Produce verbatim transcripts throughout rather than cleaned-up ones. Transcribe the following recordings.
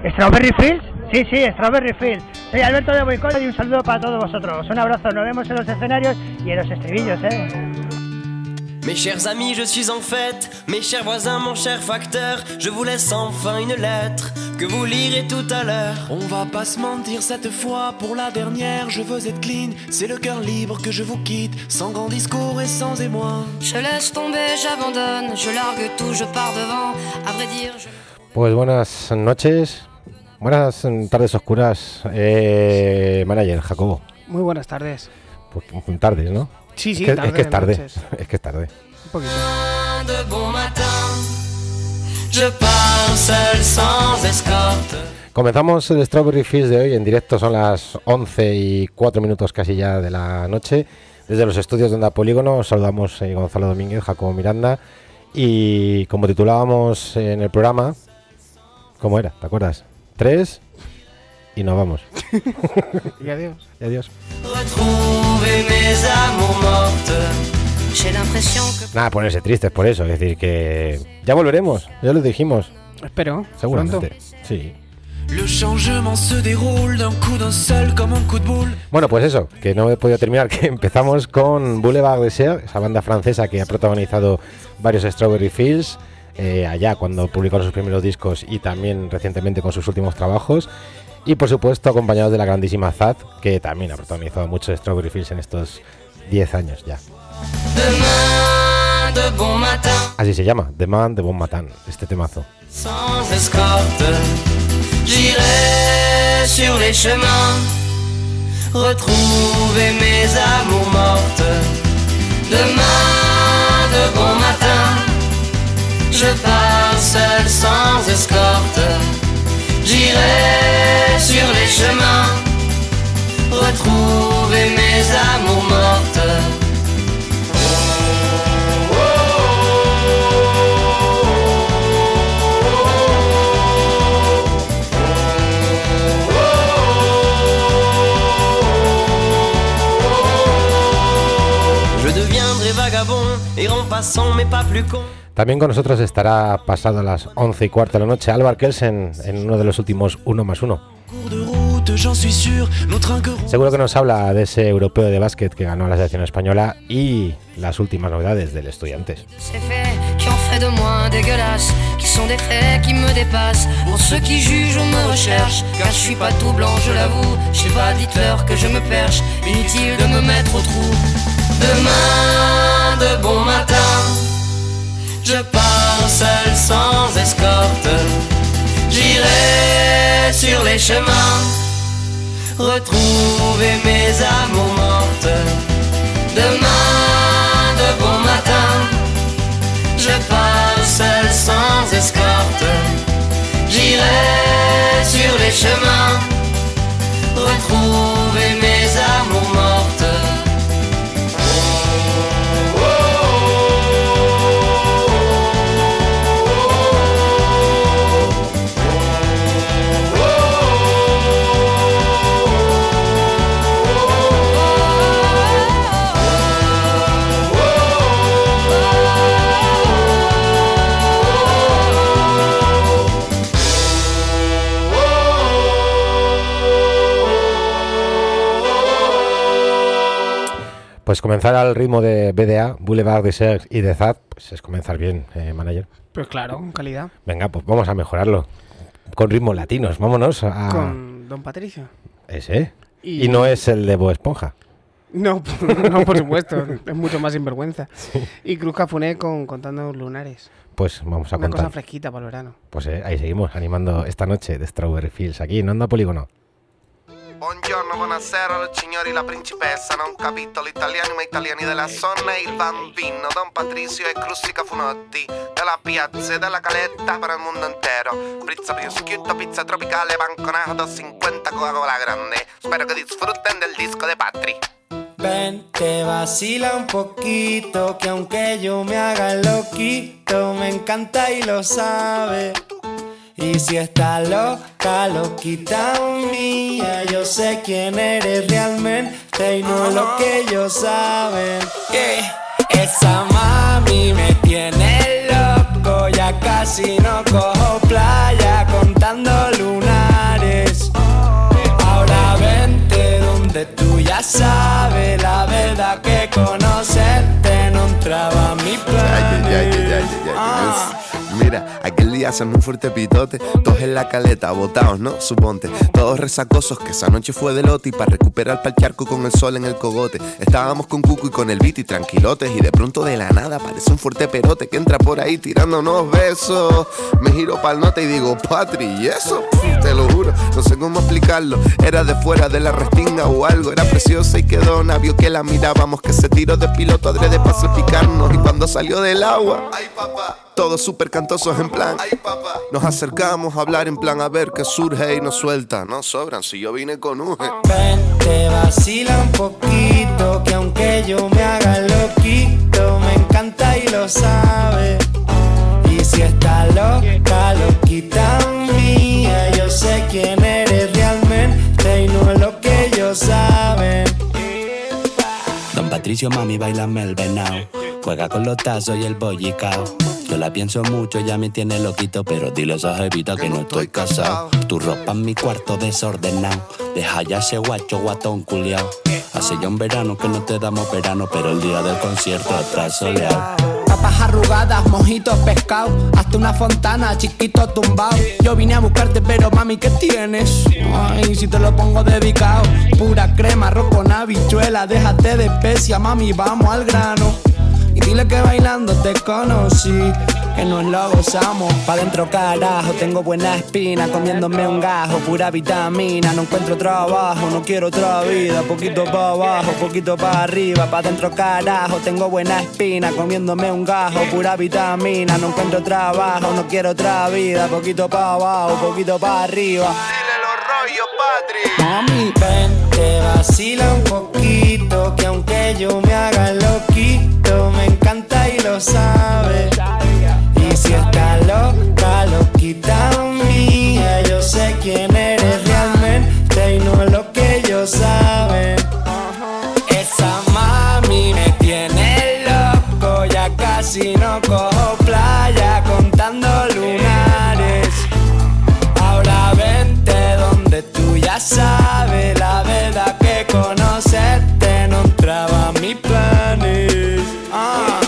¿Strawberry Fields? Sí, sí, Strawberry Fields. Soy Alberto de Boicot y un saludo para todos vosotros. Un abrazo, nos vemos en los escenarios y en los estribillos, ¿eh? Mes chers amis, je suis en fête. Mes chers voisins, mon cher facteur, je vous laisse enfin une lettre que vous lirez tout à l'heure. On va pas se mentir cette fois, pour la dernière, je veux être clean. C'est le cœur libre que je vous quitte, sans grand discours et sans émoi. Je laisse tomber, j'abandonne, je largue tout, je pars devant. À vrai dire, je... Pues buenas noches, buenas tardes oscuras, eh, manager Jacobo. Muy buenas tardes. Pues tardes, ¿no? Sí, sí, es que, tarde, es que es tarde, noches. es que es tarde. Un poquito. De bon matin, je pars seul sans escorte. Comenzamos el Strawberry Fields de hoy en directo, son las once y cuatro minutos casi ya de la noche. Desde los estudios de Onda Polígono os saludamos eh, Gonzalo Domínguez, Jacobo Miranda. Y como titulábamos en el programa, ¿cómo era? ¿Te acuerdas? Tres y nos vamos. Y adiós. Y adiós. Nada, ponerse tristes por eso, es decir que ya volveremos, ya lo dijimos. Espero. Seguramente. Pronto. Sí. Le changement se déroule d'un coup d'un seul comme un coup de boule. Bueno, pues eso, que no he podido terminar, que empezamos con Boulevard Désert, esa banda francesa que ha protagonizado varios Strawberry Fields, eh, allá cuando publicaron sus primeros discos y también recientemente con sus últimos trabajos. Y por supuesto acompañados de la grandísima Zaz, que también ha protagonizado muchos Strawberry Fields en estos diez años ya. De bon matin. Así se llama, Demain de Bon Matin, este temazo. Sans escorte, j'irai sur les chemins, retrouver mes amours mortes. Demain de bon matin, je pars seul sans escorte, j'irai sur les chemins, retrouver mes amours mortes. También con nosotros estará pasado las once y cuarto de la noche Álvaro Kelsen en uno de los últimos uno más uno. Seguro que nos habla de ese europeo de básquet que ganó la selección española y las últimas novedades del Estudiantes. de moi dégueulasse, qui sont des faits qui me dépassent. Pour ceux qui jugent ou me recherchent, car je suis pas tout blanc, je l'avoue. Je sais pas, dites-leur que je me perche, inutile de me mettre au trou. Demain de bon matin, je pars seul sans escorte. J'irai sur les chemins, retrouver mes amours mortes. Demain de bon matin, je pars seul sans escorte. J'irai sur les chemins, retrouver mes amours mortes. Pues comenzar al ritmo de B D A, Boulevard Désert y de Zaz, pues es comenzar bien, eh, manager. Pues claro, con calidad. Venga, pues vamos a mejorarlo. Con ritmos latinos, vámonos a... Con Don Patricio. Ese. Y, y no es el de Bob Esponja. No, no, por supuesto, es mucho más sinvergüenza. Sí. Y Cruz Cafuné con Contando Lunares. Pues vamos a Una contar. cosa fresquita para el verano. Pues eh, ahí seguimos animando esta noche de Strawberry Fields, aquí en Onda Polígono. Buongiorno, buonasera, signori, la principessa, non capito l'italiano ma italiani della Sonna e il bambino, Don Patricio e Crussi Cafunotti, della piazza e della caletta per il mondo intero, pizza prosciutto, pizza tropicale, banconato, cincuenta Coca-Cola grande, spero che disfruten del disco de Patri. Ven, te vacila un poquito, que aunque yo me haga el loquito, me encanta y lo sabe. Y si está loca, loquita mía, yo sé quién eres realmente y no lo que ellos saben. Yeah. Esa mami me tiene loco, ya casi no cojo playa contando lunas. hacen un fuerte pitote. Todos en la caleta, botados, ¿no? Suponte. Todos resacosos, que esa noche fue de lote. Y para recuperar pa'l charco con el sol en el cogote. Estábamos con Cucu y con el beat y tranquilotes. Y de pronto de la nada aparece un fuerte perote que entra por ahí tirando unos besos. Me giro pa'l nota y digo, Patri, ¿y eso? Pff, te lo juro, no sé cómo explicarlo. Era de fuera de la restinga o algo. Era preciosa y quedó navio que la mirábamos. Que se tiró de piloto adrede para salpicarnos. Y cuando salió del agua, ay papá, todos súper cantosos en plan, ay papá. Nos acercamos a hablar en plan a ver qué surge y nos suelta. No sobran si yo vine con un Ven, te vacila un poquito, que aunque yo me haga loquito, me encanta y lo sabe. Y si está loca, loquita mía, yo sé quién eres realmente y no es lo que ellos saben. Don Patricio, mami, bailame el venao. Juega con los tazos y el bollicao. Yo la pienso mucho, ya me tiene loquito, pero dile a esa jevita que no estoy casado. Tu ropa en mi cuarto desordenado. Deja ya ese guacho guatón culiao. Hace ya un verano que no te damos verano, pero el día del concierto está soleado. Papas arrugadas, mojitos, pescado. Hasta una fontana, chiquito tumbao. Yo vine a buscarte, pero mami, ¿qué tienes? Ay, si te lo pongo dedicado. Pura crema, arroz con habichuela. Déjate de especia, mami, vamos al grano. Y dile que bailando te conocí, que nos lo gozamos. Pa' dentro carajo, tengo buena espina, comiéndome un gajo, pura vitamina. No encuentro trabajo, no quiero otra vida. Poquito pa' abajo, poquito pa' arriba. Pa' dentro carajo, tengo buena espina, comiéndome un gajo, pura vitamina. No encuentro trabajo, no quiero otra vida. Poquito pa' abajo, poquito pa' arriba. Dile los rollos, Patri. Mami, ven, te vacila un poquito, que aunque yo me haga loquito, me encanta y lo sabe. Y si está loca, loquita mía, yo sé quién eres realmente y no es lo que ellos saben. Esa mami me tiene loco, ya casi no cojo playa contando lunares. Ahora vente donde tú ya sabes, la verdad que conocerte no entraba a mis planes. Ah.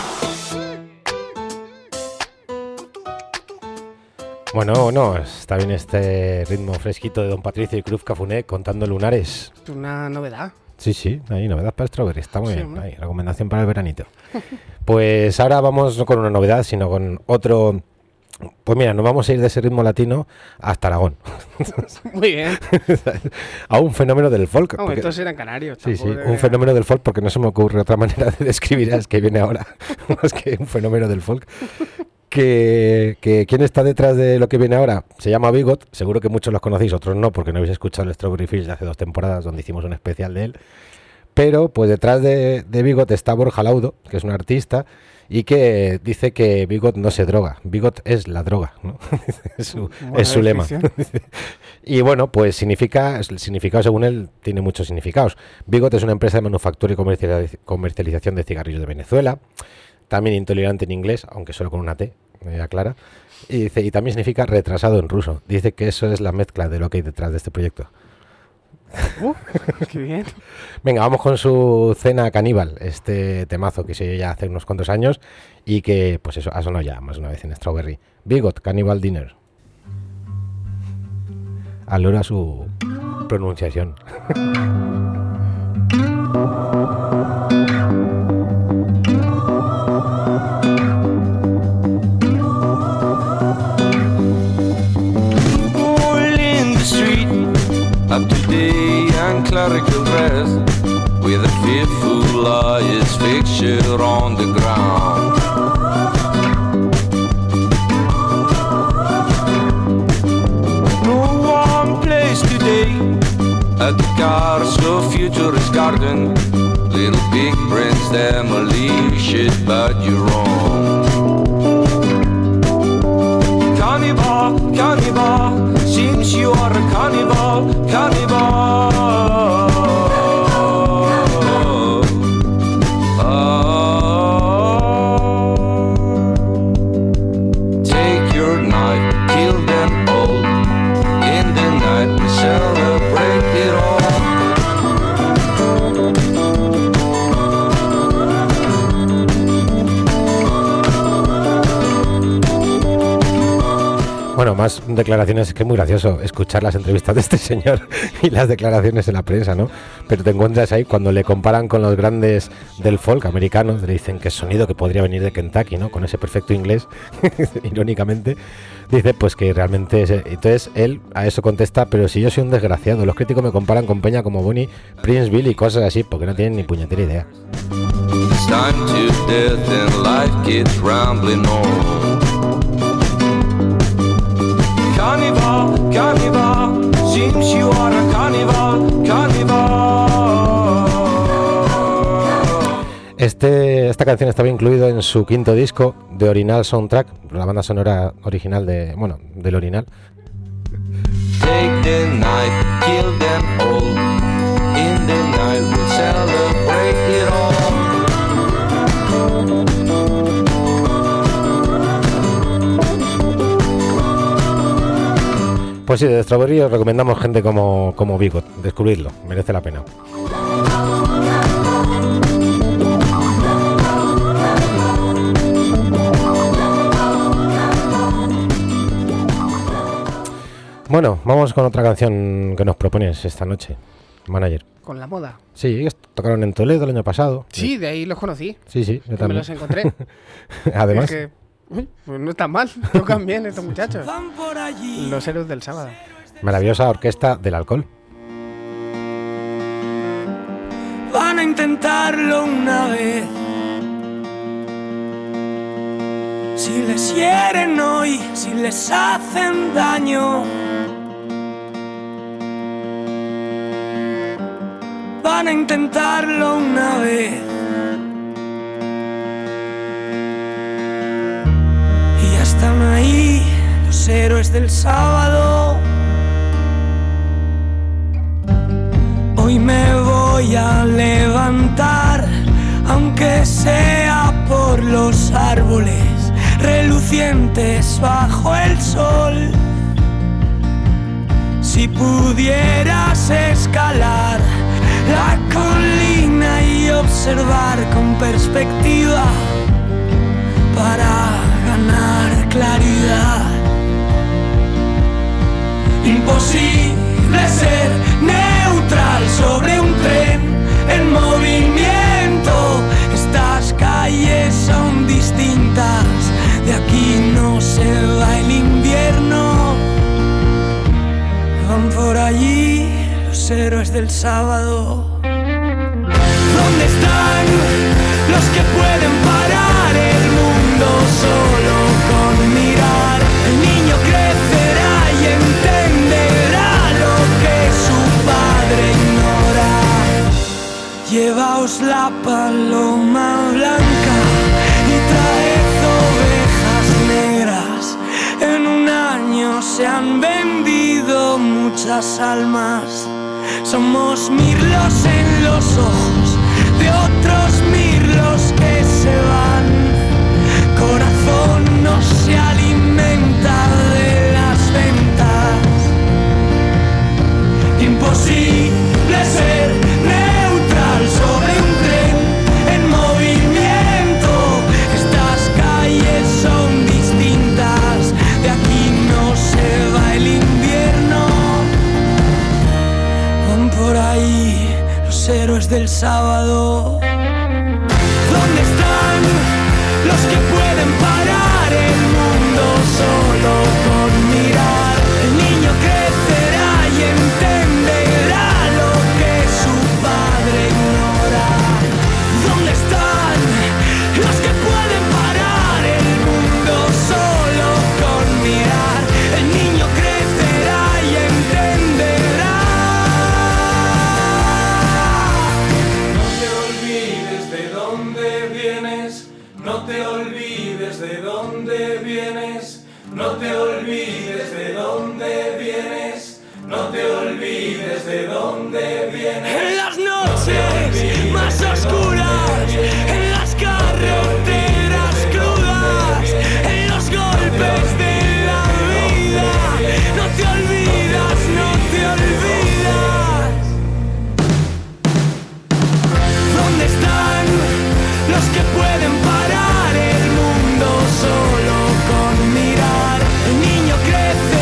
Bueno, no, está bien este ritmo fresquito de Don Patricio y Cruz Cafuné contando lunares. Una novedad. Sí, sí, hay novedad para Strawberry, está muy Sí, bien. ¿no? Ahí, recomendación para el veranito. Pues ahora vamos no con una novedad, sino con otro. Pues mira, nos vamos a ir de ese ritmo latino hasta Aragón. Muy bien. A un fenómeno del folk. No, porque- estos eran canarios. Sí, sí, tampoco un era- fenómeno del folk, porque no se me ocurre otra manera de describir es que viene ahora, más que un fenómeno del folk. Que, que ¿quién está detrás de lo que viene ahora? Se llama Bigot, seguro que muchos los conocéis, otros no, porque no habéis escuchado el Strawberry Fields de hace dos temporadas, donde hicimos un especial de él. Pero pues detrás de, de Bigot está Borja Laudo, que es un artista, y que dice que Bigot no se droga, Bigot es la droga, ¿no? es su, Buena es su lema. definición. Y bueno, pues significa, el significado según él tiene muchos significados. Bigot es una empresa de manufactura y comercializ- comercialización de cigarrillos de Venezuela, también intolerante en inglés, aunque solo con una T, me aclara. Y dice, y también significa retrasado en ruso. Dice que eso es la mezcla de lo que hay detrás de este proyecto. Uh, qué bien. Venga, vamos con su Cena Caníbal, este temazo que se oyó ya hace unos cuantos años y que, pues eso, ha sonado ya más de una vez en Strawberry. Bigot, Cannibal Dinner. Alora su pronunciación. In the street, up to date and clerical dress, with a fearful liar's fixture on the ground. No one place today at the cars of futurist garden. Little big brains demolition, but you're wrong. Cannibal, cannibal, seems you are a cannibal, cannibal. Oh. Take your knife, kill them all. In the night we celebrate it all. además, declaraciones, es que es muy gracioso escuchar las entrevistas de este señor y las declaraciones en la prensa, ¿no? Pero te encuentras ahí cuando le comparan con los grandes del folk americanos, le dicen que es sonido que podría venir de Kentucky, ¿no? Con ese perfecto inglés, irónicamente, dice pues que realmente es... Entonces él a eso contesta, pero si yo soy un desgraciado, los críticos me comparan con peña como Bonnie, Prince, Bill y cosas así, porque no tienen ni puñetera idea. It's time to death and life gets rambling on. Carnival, carnival, seems you are a carnival, carnival. Este, esta canción estaba incluido en su quinto disco, The Original Soundtrack, la banda sonora original de, bueno, del Original. Take the night, kill them all. In the night we'll celebrate it all. Pues sí, de Strawberry os recomendamos gente como, como Bigot, descubrirlo, merece la pena. Bueno, vamos con otra canción que nos propones esta noche, Manager. Con la moda. Sí, tocaron en Toledo el año pasado. Sí, de ahí los conocí. Sí, sí, yo también. Me los encontré. Además. Es que, uy, pues no están mal, tocan bien estos muchachos. Los héroes del sábado. Maravillosa orquesta del alcohol. Van a intentarlo una vez. Si les hieren hoy, si les hacen daño, van a intentarlo una vez. Y ya están ahí los héroes del sábado. Hoy me voy a levantar, aunque sea por los árboles relucientes bajo el sol. Si pudieras escalar la colina y observar con perspectiva para ganar claridad. Imposible ser neutral sobre un tren en movimiento. Estas calles son distintas, de aquí no se va el invierno. Van por allí los héroes del sábado. ¿Dónde están los que pueden parar el mundo solo con mirar? El niño crecerá y entenderá lo que su padre ignora. Llevaos la paloma blanca y traed ovejas negras. En un año se han vendido muchas almas. Somos mirlos en los ojos de otros mirlos que se van. Corazón no se alimenta de las ventas. Imposible ser neutral sobre un tren en movimiento. Estas calles son distintas, de aquí no se va el invierno. Van por ahí los héroes del sábado. ¿Dónde están los que pueden parar el mundo solo con mirar? El niño crecerá y entenderá lo que su padre ignora. ¿Dónde están los que pueden parar el mundo solo con mirar? El niño crecerá y entenderá. No te olvides de dónde vienes, no te olvides de dónde vienes, no te olvides de dónde vienes. En las noches más oscuras, en las carreteras crudas, en los golpes de la vida, no te olvidas, no te olvidas. ¿Dónde están los que pueden parar el mundo solo con mirar? El niño crece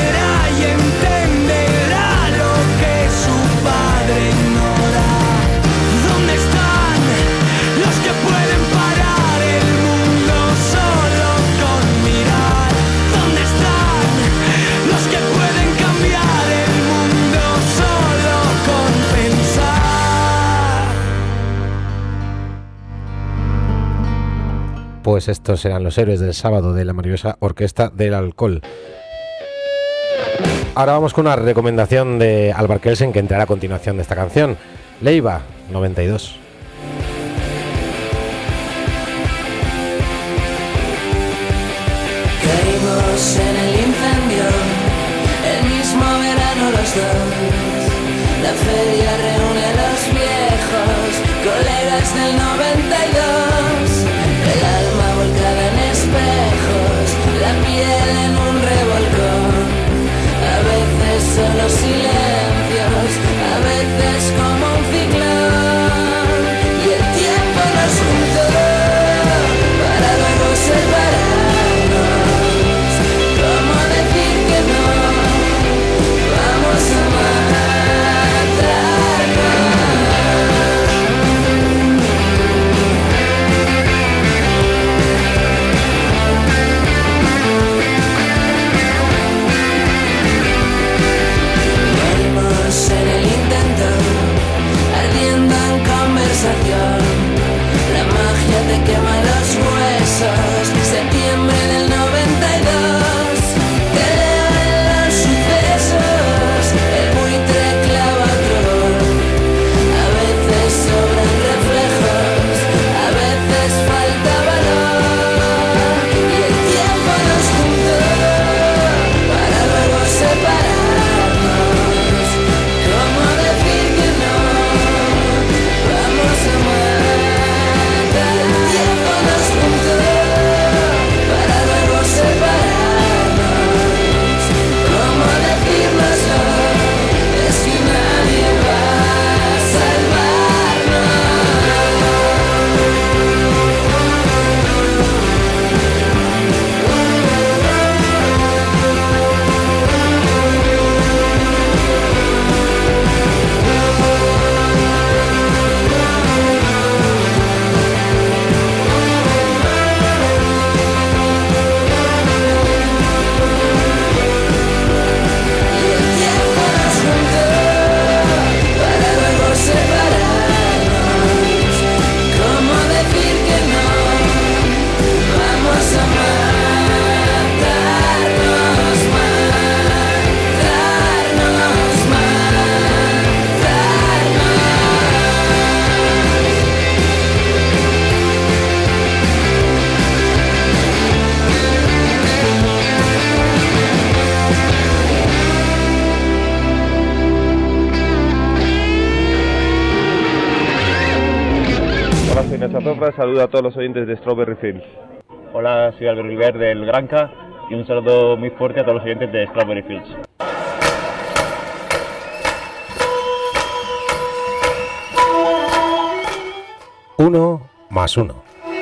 pues estos serán los héroes del sábado de la maravillosa Orquesta del Alcohol. Ahora vamos con una recomendación de Alvar Kelsen que entrará a continuación de esta canción. Leiva, noventa y dos. Caímos en el incendio, el mismo verano los dos. La feria reúne a los viejos, colegas del noventa y dos. El alma volcada en espejos, la piel en un revolcón. A veces solo silencios, a veces como un ciclón. Y el tiempo nos juntó para luego separarnos. ¿Cómo decir que no? Vamos a en el intento, ardiendo en conversación. La magia te quema los huesos. Septiembre del noventa y dos. Te leo en los sucesos. El buitre clava otro gol. A veces sobran reflejos, a veces falta valor. Y el tiempo nos juntó para luego separar. Saludo a todos los oyentes de Strawberry Fields. Hola, soy Álvaro Oliver del Granca y un saludo muy fuerte a todos los oyentes de Strawberry Fields. Uno más uno.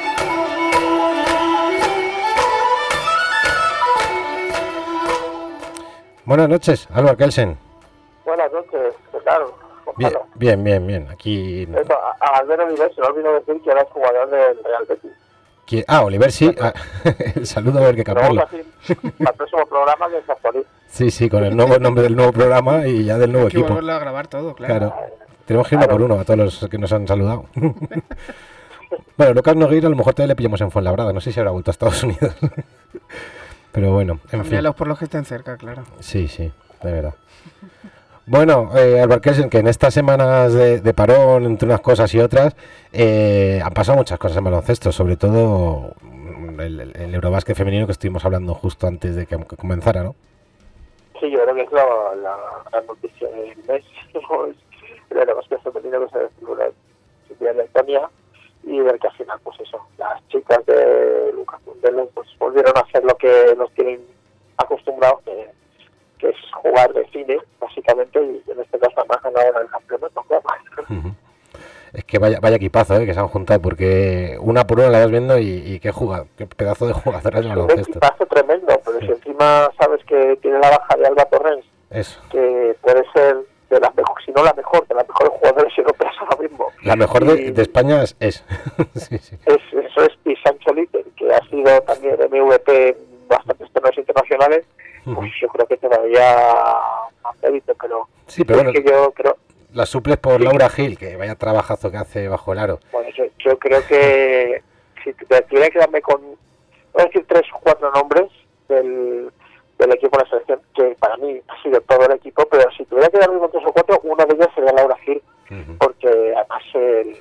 Buenas noches, Alvar Kelsen. Buenas noches, ¿qué tal? Bien, bien, bien, bien. Aquí. Eso, a, a Albert Oliver se me olvidó decir que era jugador del Real Betis. ¿Quién? Ah, Oliver sí. Ah, el saludo a ver qué cambiarlo. Para el próximo programa que se actualice. Sí, sí, con el nuevo nombre del nuevo programa y ya del nuevo Hay que equipo. volverlo a grabar todo, claro. Claro. Tenemos que ir uno por uno a todos los que nos han saludado. Bueno, Lucas Nogueira a lo mejor todavía le pillamos en Fuenlabrada. No sé si habrá vuelto a Estados Unidos. Pero bueno, en Cambialos fin. por los que estén cerca, claro. Sí, sí, de verdad. Bueno, eh, Alvar Kelsen, que en estas semanas de, de parón, entre unas cosas y otras, eh, han pasado muchas cosas en baloncesto, sobre todo el, el, el Eurobásquet femenino que estuvimos hablando justo antes de que comenzara, ¿no? Sí, yo creo que es la, la, la noticia del mes, el Eurobásquet femenino que se celebra en Letonia, y ver que al final, pues eso, las chicas de Lucas Mundelo pues volvieron a hacer lo que nos tienen acostumbrados, que que es jugar de cine, básicamente, y en este caso además ganaron el campeonato, claro. Uh-huh. Es que vaya vaya equipazo, ¿eh? Que se han juntado, porque una por una la vas viendo y, y qué jugado, qué pedazo de jugadoras de baloncesto. Es un equipazo tremendo, pero sí. Si encima sabes que tiene la baja de Alba Torrens, eso, que puede ser de las mejores, si no la mejor, de las mejores jugadoras europeas ahora mismo. La mejor de, de España es... es. sí, sí. es eso es y Sancho Liter, que ha sido también M V P en bastantes torneos internacionales. Pues yo creo que todavía más mérito, pero, sí, pero bueno, es que yo creo... La suples por sí. Laura Gil, que vaya trabajazo que hace bajo el aro. Bueno, yo, yo creo que si tuviera que quedarme con, voy a decir tres o cuatro nombres del, del equipo de la selección, que para mí ha sido todo el equipo, pero si tuviera que quedarme con tres o cuatro, una de ellas sería Laura Gil, uh-huh. porque además el,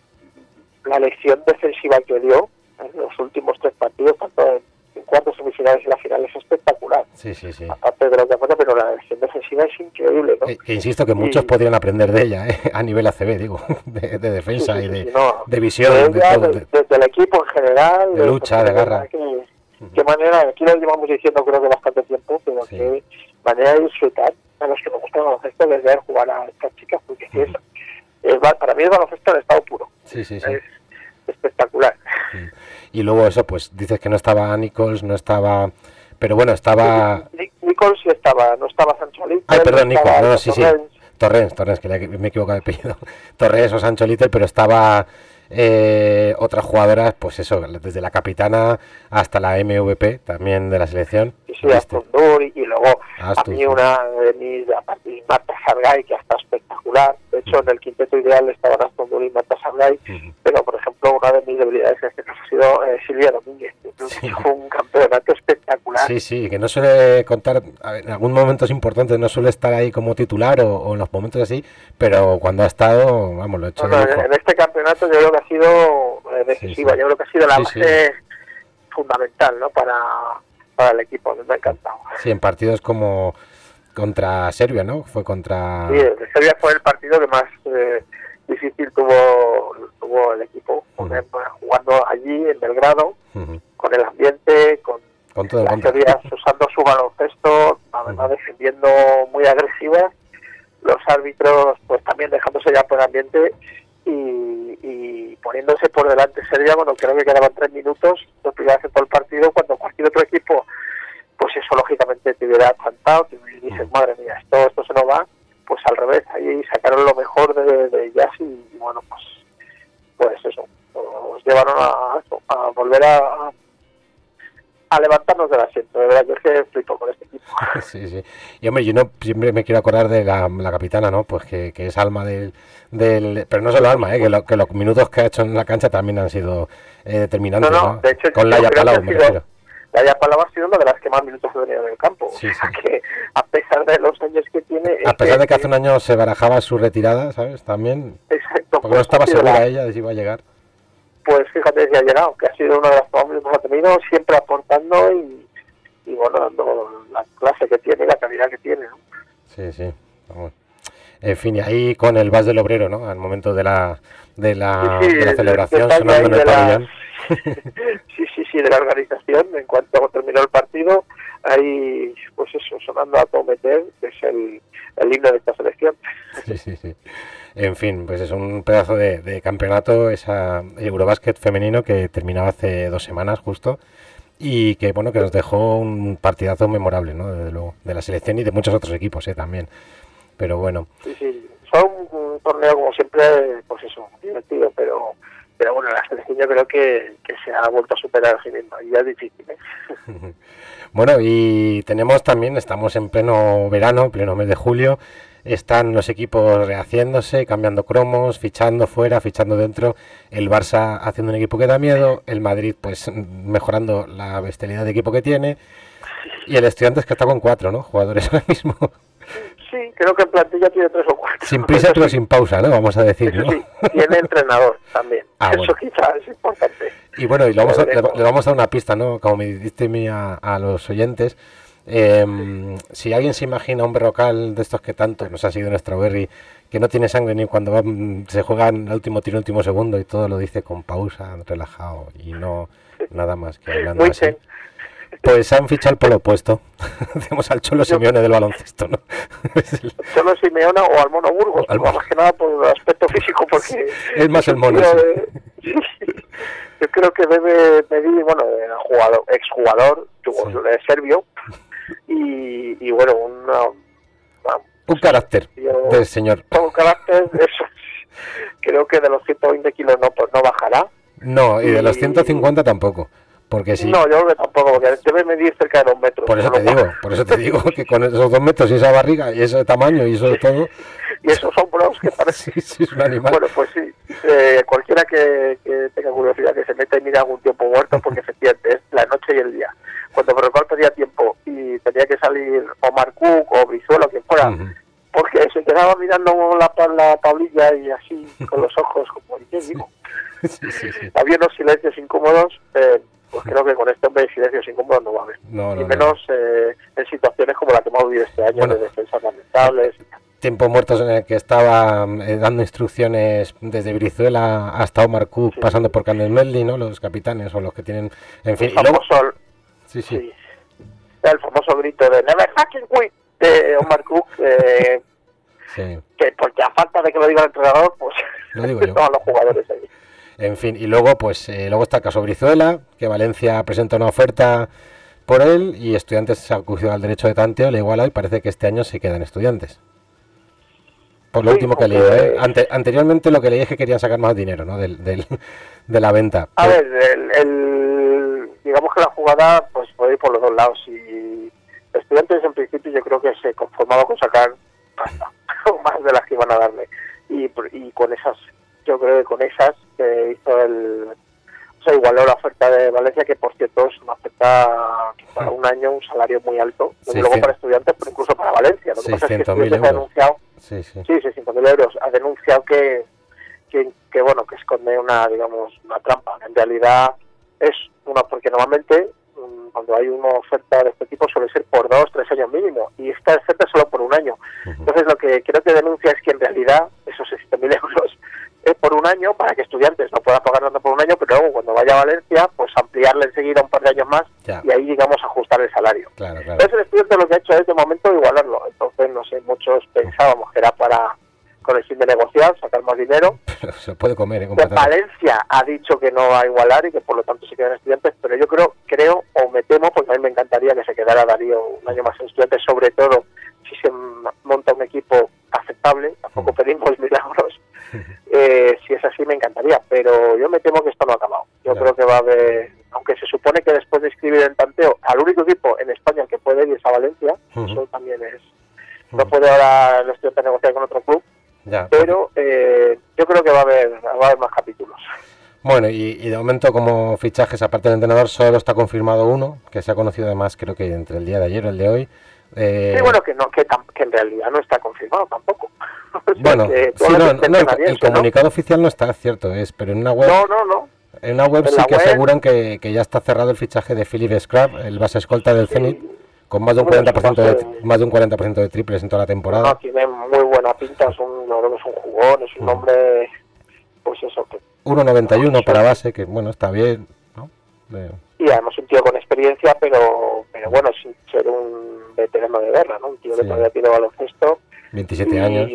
la lección defensiva que dio en los últimos tres partidos, tanto en, en cuartos, semifinales y la final, es espectacular. Sí, sí, sí. Aparte de lo que pasa, pero la lección defensiva es increíble, ¿no? Que, que insisto que muchos y... podrían aprender de ella, ¿eh? A nivel A C B, digo, de, de defensa sí, sí, y de, sí, no. de visión. De, ella, de, todo, de, de, del equipo en general. De, de lucha, de garra. Que, uh-huh. Qué manera, aquí lo llevamos diciendo creo que bastante tiempo, pero sí. Qué manera de disfrutar a los que me gusta el baloncesto de ver jugar a estas chicas, porque uh-huh. es, es, para mí el baloncesto en estado puro. Sí, sí, sí. Es espectacular. Sí. Y luego eso, pues dices que no estaba Nichols, no estaba... Pero bueno, estaba... Nichols sí estaba, no estaba Sancho Little. Ay, perdón, Nichols, no, no, sí, Torrens. sí. Torrens, Torrens, que me he equivocado de apellido. Torrens o Sancho Little, pero estaba eh, otras jugadoras, pues eso, desde la capitana hasta la M V P, también de la selección. Sí, sí, Astundur, y, y luego Astur, a mí una de mis, aparte de Marta Sargay, que está espectacular. De hecho, uh-huh. en el quinteto ideal estaban Astundur y Marta Sargay, uh-huh. pero por ejemplo, una de mis debilidades en este caso ha sido eh, Silvia Domínguez. Sí. Fue un campeonato espectacular. Sí, sí, que no suele contar, a ver, en algún momento es importante, no suele estar ahí como titular o, o en los momentos así, pero cuando ha estado, vamos, lo he hecho no, de no, en este campeonato yo creo que ha sido eh, decisiva, sí, sí. yo creo que ha sido la sí, sí. base fundamental, ¿no? Para, para el equipo, me ha encantado. Sí, en partidos como contra Serbia, ¿no? Fue contra... Sí, Serbia fue el partido que más eh, difícil tuvo, tuvo el equipo, uh-huh. jugando allí en Belgrado, uh-huh. con el ambiente, con, con todo las serbias usando su baloncesto, además uh-huh. defendiendo muy agresivas, los árbitros pues también dejándose ya por el ambiente y, y poniéndose por delante Serbia cuando creo que quedaban tres minutos, lo que iba a hacer todo el partido, cuando cualquier otro equipo, pues eso lógicamente te hubiera chantado, te dices, uh-huh. madre mía, esto, esto se no va, pues al revés, ahí sacaron lo mejor de, de ellas y, y bueno, pues pues eso, nos llevaron a, a volver a, a levantarnos del asiento. De verdad, yo es que flipo con este equipo. Sí, sí. Y hombre, yo no siempre me quiero acordar de la, la capitana, ¿no? Pues que, que es alma del, del... Pero no solo alma, ¿eh? Que, lo, que los minutos que ha hecho en la cancha también han sido eh, determinantes, ¿no? No, no, de hecho... Con Laia Palau, me refiero. Laia Palau ha sido una de las que más minutos ha tenido en el campo. Sí, sí. O sea que, a pesar de los años que tiene... A pesar que, de que hace un año se barajaba su retirada, ¿sabes? También... Exacto. Porque no estaba segura la... ella de si iba a llegar. Pues fíjate si ha llegado, que ha sido una de las que más minutos ha tenido, siempre aportando y, y bueno, dando la clase que tiene y la calidad que tiene, ¿no? Sí, sí. Vamos. En fin, y ahí con el Vas del Obrero, ¿no? Al momento de la de la, sí, sí, de la celebración, sonando en el pabellón. Sí, sí, sí, de la organización, en cuanto terminó el partido, ahí, pues eso, sonando a todo meter, que es el, el himno de esta selección. Sí, sí, sí. En fin, pues es un pedazo de, de campeonato, esa Eurobásquet femenino que terminaba hace dos semanas justo y que bueno que nos dejó un partidazo memorable, ¿no? Desde luego, de la selección y de muchos otros equipos, ¿eh? También. Pero bueno. Sí, sí. Fue un, un torneo como siempre, pues eso, divertido, pero pero bueno, la selección yo creo que, que se ha vuelto a superar a sí misma y ya es difícil, ¿eh? Bueno, y tenemos también, estamos en pleno verano, pleno mes de julio. Están los equipos rehaciéndose, cambiando cromos, fichando fuera, fichando dentro. El Barça haciendo un equipo que da miedo. El Madrid, pues, mejorando la bestialidad de equipo que tiene. Y el Estudiantes que está con cuatro, ¿no? Jugadores ahora mismo. Sí, creo que en plantilla tiene tres o cuatro. Sin prisa, pero sin pausa, ¿no? Vamos a decir, ¿no? Sí, tiene entrenador también. Ah, Eso bueno. quizás es importante. Y bueno, y le vamos, a, le, le vamos a dar una pista, ¿no? Como me diste a, a los oyentes. Eh, si alguien se imagina un berrocal de estos que tanto nos ha seguido en Strawberry, que no tiene sangre ni cuando va, se juega en el último tiro, último segundo y todo lo dice con pausa, relajado y no nada más que hablando Muy así, bien. pues han fichado el polo opuesto. Tenemos al Cholo Simeone del baloncesto, ¿no? Cholo Simeone o al Mono Burgos, al más que nada por el aspecto físico, porque es más el mono. Sí. Yo creo que debe medir, bueno, era jugador, exjugador, sí. serbio, y, y bueno, una, una, un carácter yo, del señor. Un carácter, eso. Creo que de los ciento veinte kilos no, pues no bajará. No, y de los ciento cincuenta tampoco. Porque si... No, yo creo que tampoco, porque debe medir cerca de dos metros. Por eso te digo, por eso te digo que con esos dos metros y esa barriga y ese tamaño y eso todo... Y esos hombros que parecen... Sí, sí, es un animal. Bueno, pues sí. eh, cualquiera que, que tenga curiosidad que se meta y mire algún tiempo muerto, porque efectivamente es la noche y el día. Cuando Berrocal pedía tiempo y tenía que salir Omar Cook o Brizuela o quien fuera, uh-huh. porque se quedaba mirando la, la tablilla y así con los ojos, como, ¿qué digo? Sí, sí, sí. Había unos silencios incómodos, eh, pues creo que con este hombre de silencios incómodos no va a haber. No, no, y menos no. Eh, en situaciones como la que hemos vivido este año, bueno, de defensas lamentables. Tiempos muertos en el que estaba eh, dando instrucciones desde Brizuela hasta Omar Cook, sí. pasando por Carles Medley, ¿no? Los capitanes o los que tienen, en fin. El famoso, luego... sí, sí. sí. El famoso grito de Never fucking quit de Omar Cook, eh, sí. que porque a falta de que lo diga el entrenador, pues lo digo yo. Todos los jugadores ahí. En fin, y luego pues eh, luego está el caso Brizuela, que Valencia presenta una oferta por él y Estudiantes se ha acudido al derecho de tanteo, le iguala y parece que este año se quedan Estudiantes. Por lo sí, último que he leído, ¿eh? Ante, anteriormente lo que leí es que querían sacar más dinero, ¿no? Del, del, de la venta. A Pero... ver, el, el, digamos que la jugada pues puede ir por los dos lados. Y Estudiantes en principio yo creo que se conformaba con sacar pasta, más de las que iban a darle. Y, y con esas, yo creo que con esas eh, hizo el... O sea, igualó la oferta de Valencia, que por cierto es una oferta que para un año un salario muy alto, desde luego para Estudiantes, pero incluso para Valencia. Lo que pasa es que Estudiantes ha denunciado, sí, sí. sí, seiscientos mil euros, ha denunciado que, que, que, bueno, que esconde una, digamos, una trampa. En realidad es una, porque normalmente cuando hay una oferta de este tipo suele ser por dos, tres años mínimo, y esta oferta es solo por un año. Uh-huh. Entonces lo que creo que denuncia es que en realidad esos seiscientos mil euros es por un año, para que Estudiantes no pueda pagar tanto por un año, pero luego cuando vaya a Valencia, pues ampliarle enseguida un par de años más, ya. Y ahí, digamos, ajustar el salario. Claro, claro. Entonces el Estudiante lo que ha hecho es, de momento, igualarlo. Entonces, no sé, muchos pensábamos que era para, con el fin de negociar, sacar más dinero. Pero se puede comer, ¿eh? Valencia ha dicho que no va a igualar y que por lo tanto se quedan Estudiantes, pero yo creo, creo, o me temo, porque a mí me encantaría que se quedara Darío un año más en Estudiantes, sobre todo si se monta un equipo aceptable, tampoco pedimos milagros. Eh, si es así me encantaría, pero yo me temo que esto no ha acabado. Yo claro. creo que va a haber, aunque se supone que después de escribir el tanteo, al único equipo en España que puede ir es a Valencia, uh-huh. eso también es, no uh-huh. puede ahora el Estudiante negociar con otro club, ya, pero eh, yo creo que va a haber, va a haber más capítulos. Bueno, y, y de momento como fichajes, aparte del entrenador, solo está confirmado uno, que se ha conocido además creo que entre el día de ayer o el de hoy. Eh... Sí, bueno, que no, que, tam- que en realidad no está confirmado tampoco. O sea, bueno, sí, no, no, el, el comunicado ¿no? oficial no está, cierto, es, pero en una web, no, no, no. En una web en sí que web... aseguran que, que ya está cerrado el fichaje de Philip Scrap, el base escolta del sí. Zenit, con más de un cuarenta por ciento de, más de un cuarenta por ciento de triples en toda la temporada. No, tiene muy buena pinta, es un, no, es un jugón, es un mm. hombre, pues eso. Que, uno noventa y uno para base, que bueno, está bien, ¿no? De... Y además un tío con experiencia, pero pero bueno, sin ser un veterano de guerra, ¿no? Un tío sí. que todavía tiene baloncesto. veintisiete y, años.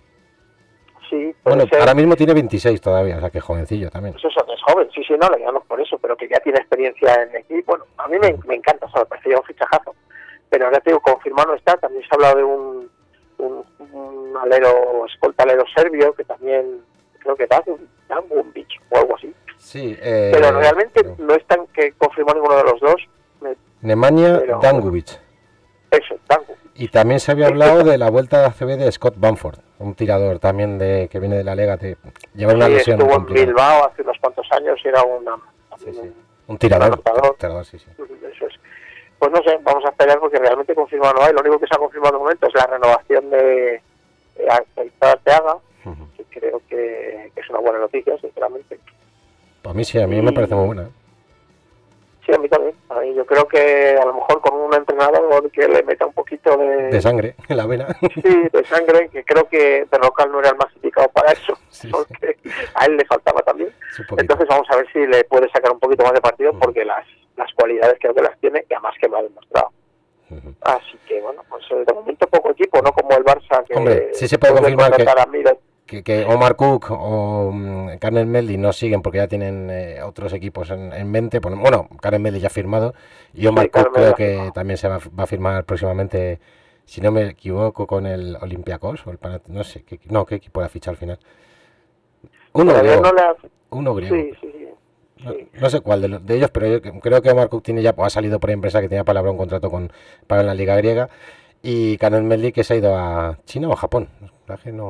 Sí, bueno, ser, ahora mismo tiene veintiséis todavía, o sea que jovencillo también. Pues eso, es joven, sí, sí, no, le digamos por eso, pero que ya tiene experiencia en equipo. Bueno, a mí me, me encanta, o sea, me parece ya un fichajazo. Pero ahora te digo, confirmado no está, también se ha hablado de un, un, un alero, escolta alero serbio, que también creo que da un bicho o algo así. Sí, eh, pero realmente pero... no están que confirmó ninguno de los dos. Me... Nemanja pero... Dangubic. Eso, Dangubic. Y también se había hablado de la vuelta de A C B de Scott Bamford, un tirador también de que viene de la Lega, de llevar una sí, lesión. Estuvo en Bilbao hace unos cuantos años y era una, sí, sí. un tirador. Un tirador sí, sí. Eso es. Pues no sé, vamos a esperar porque realmente confirmado no hay. Lo único que se ha confirmado de momento es la renovación de Aitor Arteaga, uh-huh. que creo que, que es una buena noticia, sinceramente. A mí sí, a mí y... me parece muy buena. ¿eh? Sí, a mí también. A mí yo creo que a lo mejor con un entrenador que le meta un poquito de... De sangre en la vena. Sí, de sangre, que creo que Berrocal no era el más indicado para eso, sí, porque sí. a él le faltaba también. Sí, entonces vamos a ver si le puede sacar un poquito más de partido, uh-huh. porque las, las cualidades creo que las tiene y además que me ha demostrado. Uh-huh. Así que bueno, pues de momento poco equipo, no como el Barça que... Hombre, sí se puede confirmar que... Que, que Omar Cook o um, Carles Medley no siguen porque ya tienen eh, otros equipos en, en mente. Bueno, Carles Medley ya ha firmado y Omar sí, Cook creo que firmado. También se va, va a firmar próximamente, si no me equivoco, con el Olympiacos o el Panat- no sé, qué, no, qué equipo la ficha al final. Uno griego. No ha... Uno griego. Sí, sí, sí. No, no sé cuál de, lo, de ellos, pero yo creo que Omar Cook tiene ya, pues, ha salido por empresa que tenía palabra un contrato con para la Liga Griega y Carles Medley que se ha ido a China o a Japón. La que no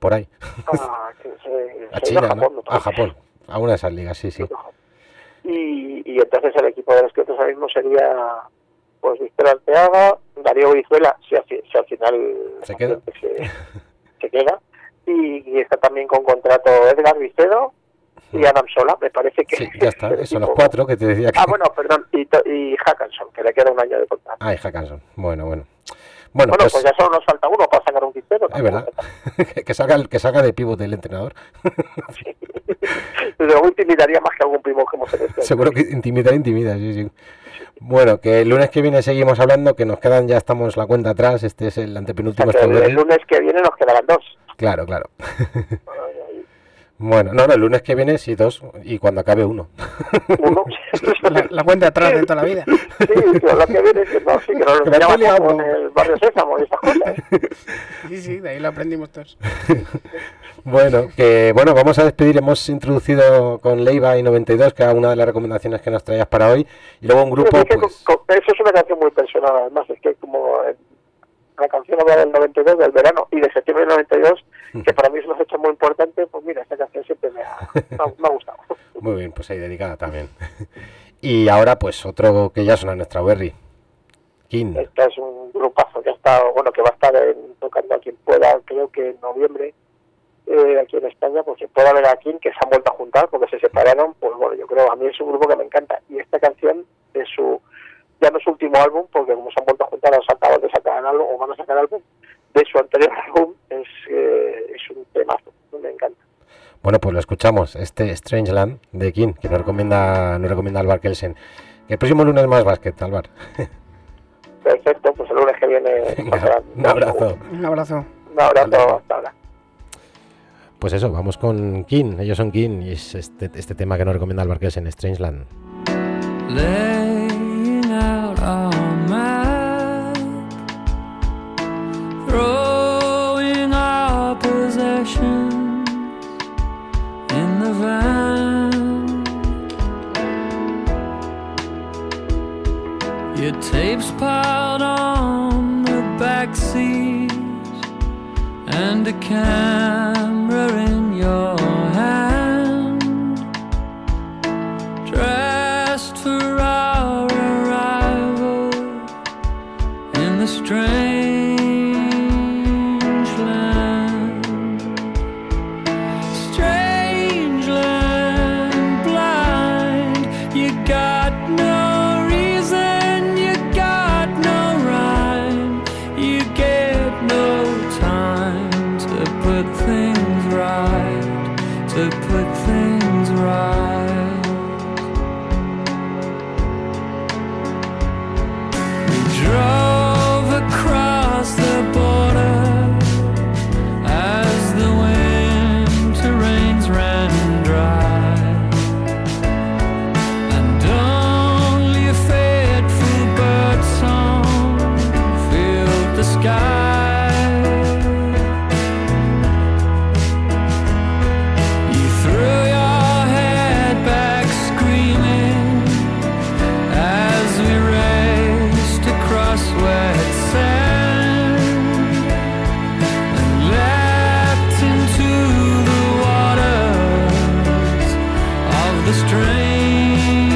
por ahí. Ah, que se, a se China, a Japón, ¿no? A Japón, a una de esas ligas, sí, sí. Y, y entonces el equipo de los que ahora mismo sería pues Víctor Arteaga, Darío Brizuela, si, si al final se queda, se, se queda, y, y está también con contrato Edgar Vicedo y Adam Sola, me parece que... Sí, ya está, esos son los cuatro que te decía que... Ah, bueno, perdón, y, y Hackanson, que le queda un año de contrato. Ah, y Hackanson, bueno, bueno. Bueno, Bueno, pues, pues, pues ya solo nos falta uno para sacar un quintero. Es verdad, que salga, el, que salga de pivote el entrenador. Sí. Luego intimidaría más que algún primo que hemos tenido. Seguro que intimidar, intimida, sí, sí. Bueno, que el lunes que viene seguimos hablando, que nos quedan, ya estamos la cuenta atrás, este es el antepenúltimo. O sea, el, el lunes que viene nos quedarán dos. Claro, claro. Bueno, no, no, el lunes que viene sí dos, y cuando acabe uno. Uno. La, la cuenta atrás de toda la vida. Sí, pero lo que viene es que no, sí, que nos lo enseñamos en el barrio Sésamo y esas cosas. Sí, sí, de ahí lo aprendimos todos. Bueno, que bueno, vamos a despedir, hemos introducido con Leiva y noventa y dos, que era una de las recomendaciones que nos traías para hoy, y luego un grupo... Sí, es que pues... con, con, eso es una canción muy personal, además, es que como eh, la canción habla del noventa y dos, del verano, y de septiembre del noventa y dos, que para mí es una fecha muy importante, pues mira, esta canción siempre me ha, me ha, me ha gustado. Muy bien, pues ahí dedicada también. Y ahora pues otro que ya suena en nuestra Berry, King. Este es un grupazo que ha estado, bueno, que va a estar en, tocando a quien pueda, creo que en noviembre, eh, aquí en España, pues se pueda ver a King, que se han vuelto a juntar porque se separaron, pues bueno, yo creo, a mí es un grupo que me encanta, y esta canción es su, ya no es su último álbum, porque como se han vuelto a juntar, han sacado de sacar álbum, o van a sacar álbum, de su anterior álbum, es, eh, es un temazo, me encanta. Bueno, pues lo escuchamos, este Strangeland de King, que nos recomienda, nos recomienda Álvar Kelsen. Que el próximo lunes más básquet, Álvar. Perfecto, pues el lunes que viene. Venga, un abrazo. Un abrazo. Un abrazo, hasta ahora. Pues eso, vamos con King, ellos son King, y es este, este tema que nos recomienda Álvar Kelsen, Strangeland. Laying out our map, throwing our possessions in the van. Your tapes piled on the back seat, and a camera in your hand, dressed for our arrival in the strange land. Strange land, blind, you got no reason, you got no rhyme, you get no time to put things right, to put things right. We drove across the border as the winter rains ran dry, and only a fateful bird song filled the sky. You threw your head back screaming as we raced across wet sand and leapt into the waters of the strange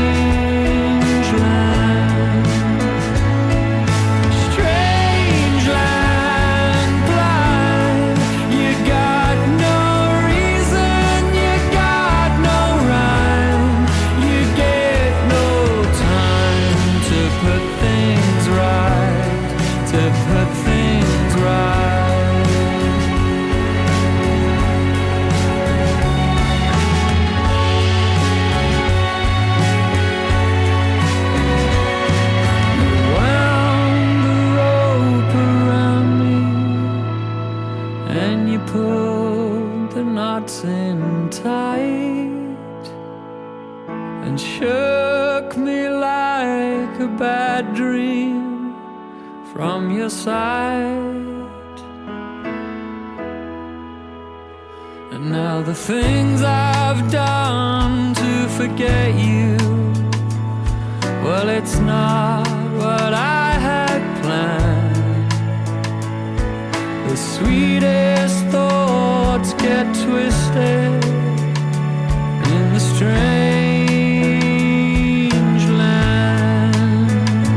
land. Strange land, blind, you got no reason, you got no rhyme, you get no time to put things right, to put things right. You wound the rope around me, and you pulled the knots in tight, and shook me like a bad dream from your sight. And now the things I've done to forget you, well, it's not what I had planned. The sweetest thoughts get twisted in the strange land,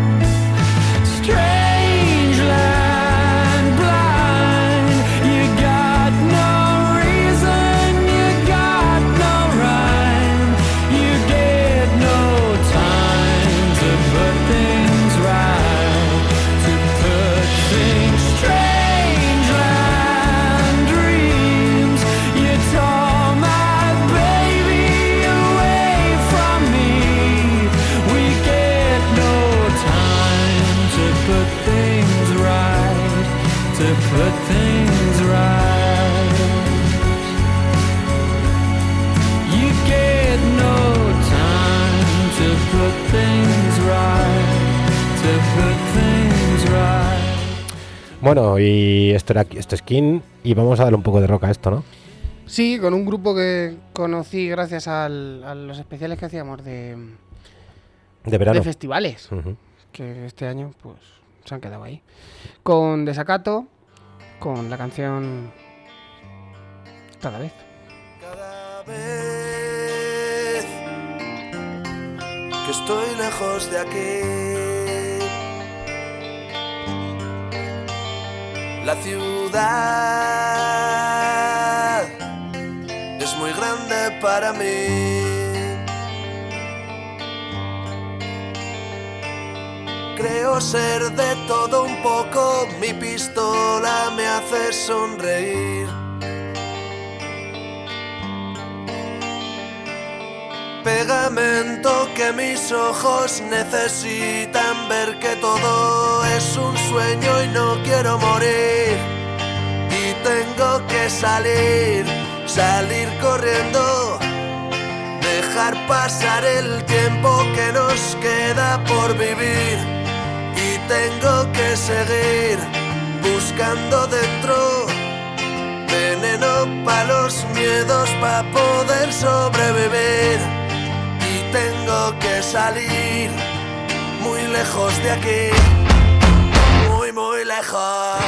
strange land, blind. You got no reason, you got no rhyme, you get no time to put things right, to put things straight. Put things right. You get no time to put things right, to put things right. Bueno, y esto era esto es King y vamos a darle un poco de rock a esto, ¿no? Sí, con un grupo que conocí gracias al, a los especiales que hacíamos de de verano, de festivales, uh-huh. que este año pues se han quedado ahí. Con Desacato, con la canción Cada vez. Cada vez que estoy lejos de aquí, la ciudad es muy grande para mí. Creo ser de todo un poco, mi pistola me hace sonreír. Pegamento que mis ojos necesitan ver que todo es un sueño y no quiero morir. Y tengo que salir, salir corriendo, dejar pasar el tiempo que nos queda por vivir. Y tengo que seguir buscando dentro veneno pa' los miedos pa' poder sobrevivir. Y tengo que salir muy lejos de aquí, muy muy lejos.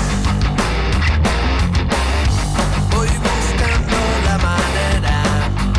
Voy buscando la manera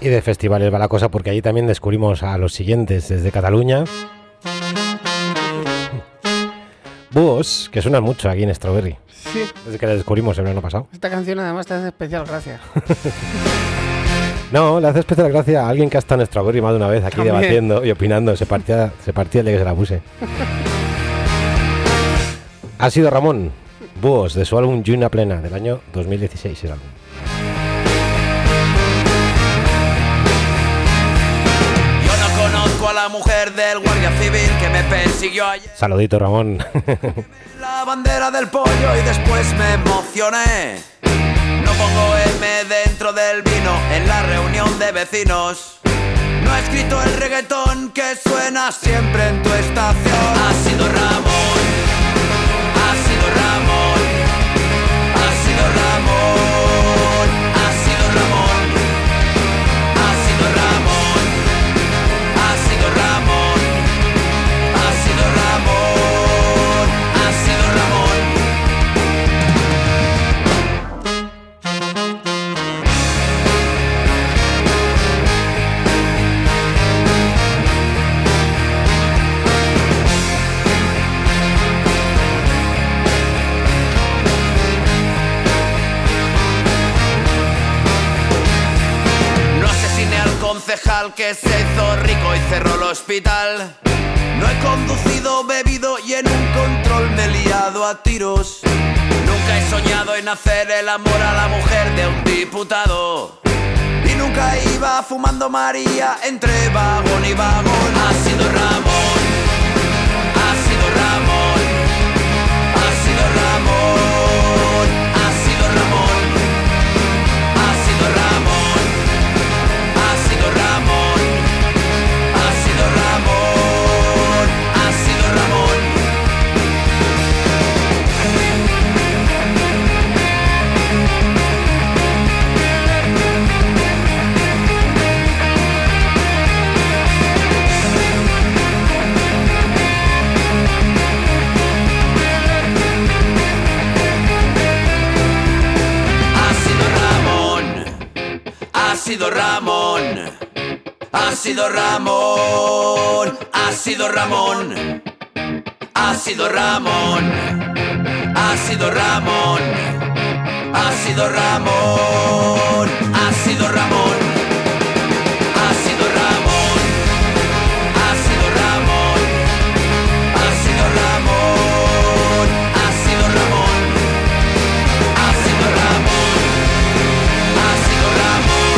Y de festivales va la cosa, porque allí también descubrimos a los siguientes desde Cataluña. Búhos, que suenan mucho aquí en Strawberry. Sí. Desde que la descubrimos el verano pasado. Esta canción además te hace especial gracia. No, le hace especial gracia a alguien que ha estado en Strawberry más de una vez aquí También. debatiendo y opinando. Se partía, se partía el de que se la puse. Ha sido Ramón, Búhos, de su álbum Lluna Plena, del año dos mil dieciséis. El álbum. A la mujer del guardia civil que me persiguió ayer. Saludito, Ramón. La bandera del pollo y después me emocioné. No pongo M dentro del vino en la reunión de vecinos. No he escrito el reggaetón que suena siempre en tu estación. Ha sido Ramón, ha sido Ramón, ha sido Ramón, ha sido Ramón, ha sido Ramón. Ramón, ha sido Ramón, ha sido Ramón. No asesiné al concejal que se hizo rico y cerró el hospital. No he conducido, bebido y en un control me he liado a tiros. Nunca he soñado en hacer el amor a la mujer de un diputado. Y nunca iba fumando María entre vagón y vagón. Ha sido Ramón, ha sido Ramón, ha sido Ramón, ha sido Ramón, ha sido Ramón, ha sido Ramón, ha sido Ramón, ha sido Ramón. Ha sido Ramón, ha sido Ramón, ha sido Ramón, ha sido Ramón, ha sido Ramón, ha sido Ramón, ha sido Ramón, ha sido Ramón, ha sido Ramón, ha sido Ramón, ha sido Ramón, ha sido Ramón, ha sido Ramón.